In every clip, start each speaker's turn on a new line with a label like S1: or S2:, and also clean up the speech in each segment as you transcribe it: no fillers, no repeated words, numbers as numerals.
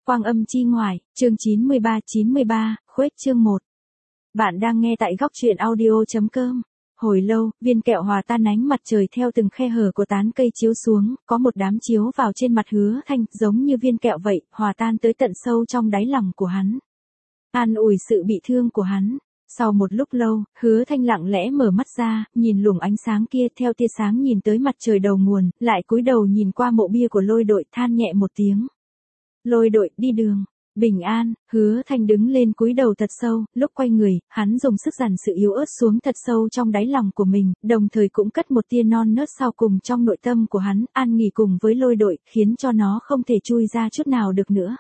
S1: Quang âm chi ngoại, chương 93, khuếch chương 1. Bạn đang nghe tại góc truyện audio.com. Hồi lâu, viên kẹo hòa tan ánh mặt trời theo từng khe hở của tán cây chiếu xuống, có một đám chiếu vào trên mặt Hứa Thanh, giống như viên kẹo vậy, hòa tan tới tận sâu trong đáy lòng của hắn. An ủi sự bị thương của hắn. Sau một lúc lâu, Hứa Thanh lặng lẽ mở mắt ra, nhìn luồng ánh sáng kia, theo tia sáng nhìn tới mặt trời đầu nguồn, lại cúi đầu nhìn qua mộ bia của Lôi Đội, than nhẹ một tiếng. Lôi Đội, đi đường bình an. Hứa Thanh đứng lên cúi đầu thật sâu, lúc quay người, hắn dùng sức dằn sự yếu ớt xuống thật sâu trong đáy lòng của mình, đồng thời cũng cất một tia non nớt sau cùng trong nội tâm của hắn, an nghỉ cùng với Lôi Đội, khiến cho nó không thể chui ra chút nào được nữa.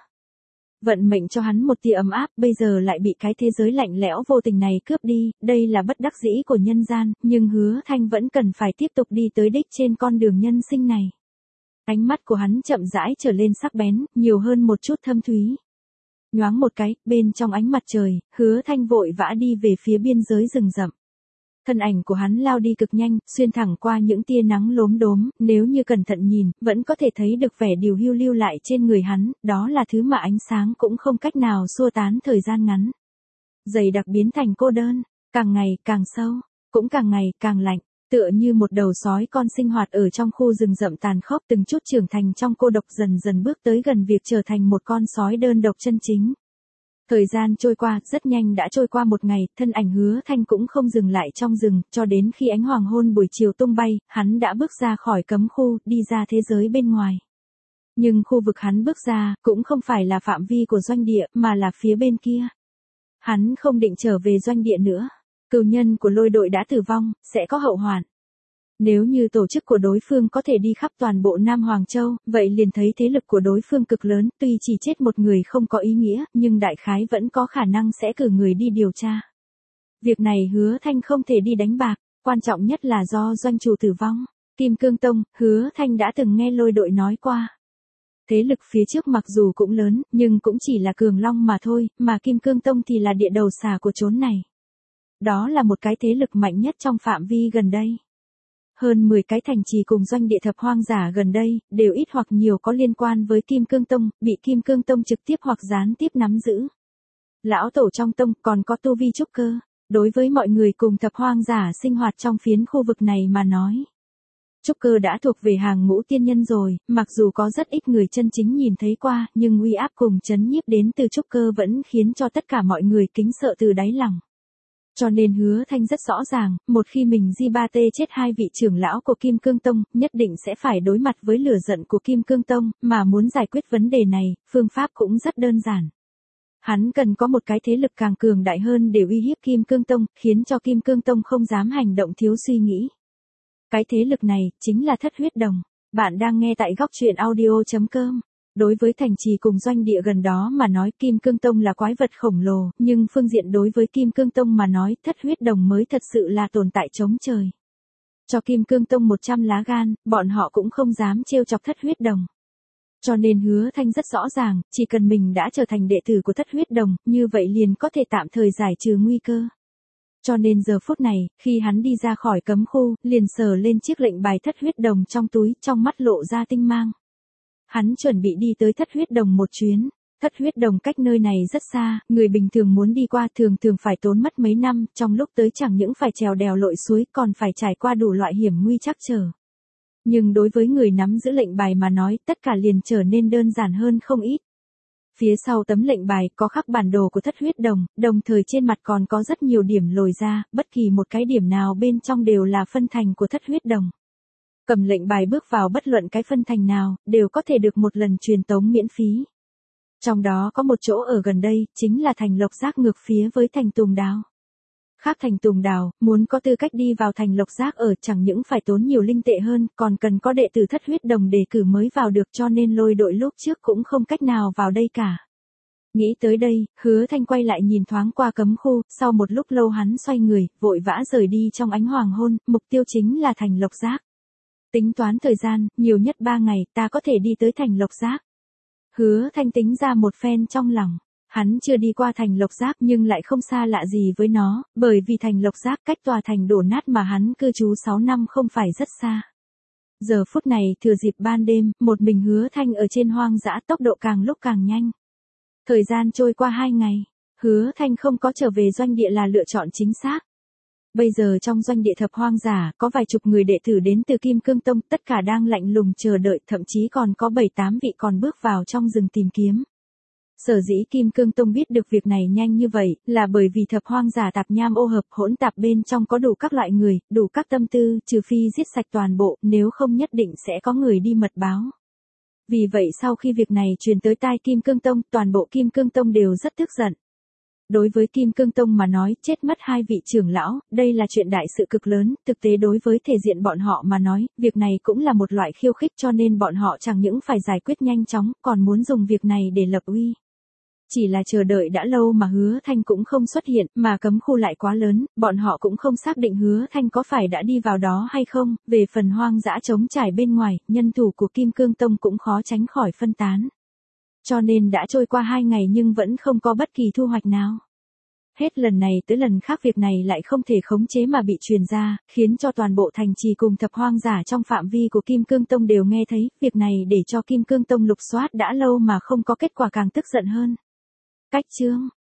S1: Vận mệnh cho hắn một tia ấm áp, bây giờ lại bị cái thế giới lạnh lẽo vô tình này cướp đi, đây là bất đắc dĩ của nhân gian, nhưng Hứa Thanh vẫn cần phải tiếp tục đi tới đích trên con đường nhân sinh này. Ánh mắt của hắn chậm rãi trở lên sắc bén, nhiều hơn một chút thâm thúy. Nhoáng một cái, bên trong ánh mặt trời, Hứa Thanh vội vã đi về phía biên giới rừng rậm. Thân ảnh của hắn lao đi cực nhanh, xuyên thẳng qua những tia nắng lốm đốm, nếu như cẩn thận nhìn, vẫn có thể thấy được vẻ điều hưu lưu lại trên người hắn, đó là thứ mà ánh sáng cũng không cách nào xua tán thời gian ngắn. Dày đặc biến thành cô đơn, càng ngày càng sâu, cũng càng ngày càng lạnh, tựa như một đầu sói con sinh hoạt ở trong khu rừng rậm tàn khốc, từng chút trưởng thành trong cô độc, dần dần bước tới gần việc trở thành một con sói đơn độc chân chính. Thời gian trôi qua, rất nhanh đã trôi qua một ngày, thân ảnh Hứa Thanh cũng không dừng lại trong rừng, cho đến khi ánh hoàng hôn buổi chiều tung bay, hắn đã bước ra khỏi cấm khu, đi ra thế giới bên ngoài. Nhưng khu vực hắn bước ra, cũng không phải là phạm vi của doanh địa, mà là phía bên kia. Hắn không định trở về doanh địa nữa. Cừu nhân của Lôi Đội đã tử vong, sẽ có hậu hoạn. Nếu như tổ chức của đối phương có thể đi khắp toàn bộ Nam Hoàng Châu, vậy liền thấy thế lực của đối phương cực lớn, tuy chỉ chết một người không có ý nghĩa, nhưng đại khái vẫn có khả năng sẽ cử người đi điều tra. Việc này Hứa Thanh không thể đi đánh bạc, quan trọng nhất là do doanh chủ tử vong. Kim Cương Tông, Hứa Thanh đã từng nghe Lôi Đội nói qua. Thế lực phía trước mặc dù cũng lớn, nhưng cũng chỉ là cường long mà thôi, mà Kim Cương Tông thì là địa đầu xà của chốn này. Đó là một cái thế lực mạnh nhất trong phạm vi gần đây. Hơn 10 cái thành trì cùng doanh địa thập hoang giả gần đây, đều ít hoặc nhiều có liên quan với Kim Cương Tông, bị Kim Cương Tông trực tiếp hoặc gián tiếp nắm giữ. Lão tổ trong tông còn có tu vi trúc cơ, đối với mọi người cùng thập hoang giả sinh hoạt trong phiến khu vực này mà nói. Trúc cơ đã thuộc về hàng ngũ tiên nhân rồi, mặc dù có rất ít người chân chính nhìn thấy qua, nhưng uy áp cùng chấn nhiếp đến từ trúc cơ vẫn khiến cho tất cả mọi người kính sợ từ đáy lòng. Cho nên Hứa Thanh rất rõ ràng, một khi mình Di Ba Tê chết hai vị trưởng lão của Kim Cương Tông, nhất định sẽ phải đối mặt với lửa giận của Kim Cương Tông, mà muốn giải quyết vấn đề này, phương pháp cũng rất đơn giản. Hắn cần có một cái thế lực càng cường đại hơn để uy hiếp Kim Cương Tông, khiến cho Kim Cương Tông không dám hành động thiếu suy nghĩ. Cái thế lực này, chính là Thất Huyết Đồng. Bạn đang nghe tại góc truyện audio.com. Đối với thành trì cùng doanh địa gần đó mà nói, Kim Cương Tông là quái vật khổng lồ, nhưng phương diện đối với Kim Cương Tông mà nói, Thất Huyết Đồng mới thật sự là tồn tại chống trời. Cho Kim Cương Tông 100 lá gan, bọn họ cũng không dám trêu chọc Thất Huyết Đồng. Cho nên Hứa Thanh rất rõ ràng, chỉ cần mình đã trở thành đệ tử của Thất Huyết Đồng, như vậy liền có thể tạm thời giải trừ nguy cơ. Cho nên giờ phút này, khi hắn đi ra khỏi cấm khu, liền sờ lên chiếc lệnh bài Thất Huyết Đồng trong túi, trong mắt lộ ra tinh mang. Hắn chuẩn bị đi tới Thất Huyết Đồng một chuyến. Thất Huyết Đồng cách nơi này rất xa, người bình thường muốn đi qua thường phải tốn mất mấy năm, trong lúc tới chẳng những phải trèo đèo lội suối, còn phải trải qua đủ loại hiểm nguy trắc trở. Nhưng đối với người nắm giữ lệnh bài mà nói, tất cả liền trở nên đơn giản hơn không ít. Phía sau tấm lệnh bài có khắc bản đồ của Thất Huyết Đồng, đồng thời trên mặt còn có rất nhiều điểm lồi ra, bất kỳ một cái điểm nào bên trong đều là phân thành của Thất Huyết Đồng. Cầm lệnh bài bước vào bất luận cái phân thành nào, đều có thể được một lần truyền tống miễn phí. Trong đó có một chỗ ở gần đây, chính là thành Lộc Giác ngược phía với thành Tùng Đào. Khác thành Tùng Đào, muốn có tư cách đi vào thành Lộc Giác ở chẳng những phải tốn nhiều linh tệ hơn, còn cần có đệ tử Thất Huyết Đồng đề cử mới vào được, cho nên Lôi Đội lúc trước cũng không cách nào vào đây cả. Nghĩ tới đây, Hứa Thanh quay lại nhìn thoáng qua cấm khu, sau một lúc lâu hắn xoay người, vội vã rời đi trong ánh hoàng hôn, mục tiêu chính là thành Lộc Giác. Tính toán thời gian, nhiều nhất 3 ngày, ta có thể đi tới thành Lộc Giác. Hứa Thanh tính ra một phen trong lòng. Hắn chưa đi qua thành Lộc Giác nhưng lại không xa lạ gì với nó, bởi vì thành Lộc Giác cách tòa thành đổ nát mà hắn cư trú 6 năm không phải rất xa. Giờ phút này thừa dịp ban đêm, một mình Hứa Thanh ở trên hoang dã, tốc độ càng lúc càng nhanh. Thời gian trôi qua 2 ngày, Hứa Thanh không có trở về doanh địa là lựa chọn chính xác. Bây giờ trong doanh địa Thập Hoang Giả, có vài chục người đệ tử đến từ Kim Cương Tông, tất cả đang lạnh lùng chờ đợi, thậm chí còn có 7-8 vị còn bước vào trong rừng tìm kiếm. Sở dĩ Kim Cương Tông biết được việc này nhanh như vậy, là bởi vì Thập Hoang Giả tạp nham ô hợp hỗn tạp bên trong có đủ các loại người, đủ các tâm tư, trừ phi giết sạch toàn bộ, nếu không nhất định sẽ có người đi mật báo. Vì vậy sau khi việc này truyền tới tai Kim Cương Tông, toàn bộ Kim Cương Tông đều rất tức giận. Đối với Kim Cương Tông mà nói, chết mất 2 vị trưởng lão, đây là chuyện đại sự cực lớn, thực tế đối với thể diện bọn họ mà nói, việc này cũng là một loại khiêu khích cho nên bọn họ chẳng những phải giải quyết nhanh chóng, còn muốn dùng việc này để lập uy. Chỉ là chờ đợi đã lâu mà Hứa Thanh cũng không xuất hiện, mà cấm khu lại quá lớn, bọn họ cũng không xác định Hứa Thanh có phải đã đi vào đó hay không, về phần hoang dã trống trải bên ngoài, nhân thủ của Kim Cương Tông cũng khó tránh khỏi phân tán. Cho nên đã trôi qua 2 ngày nhưng vẫn không có bất kỳ thu hoạch nào. Hết lần này tới lần khác việc này lại không thể khống chế mà bị truyền ra, khiến cho toàn bộ thành trì cùng Thập Hoang Giả trong phạm vi của Kim Cương Tông đều nghe thấy, việc này để cho Kim Cương Tông lục soát đã lâu mà không có kết quả càng tức giận hơn. Cách chương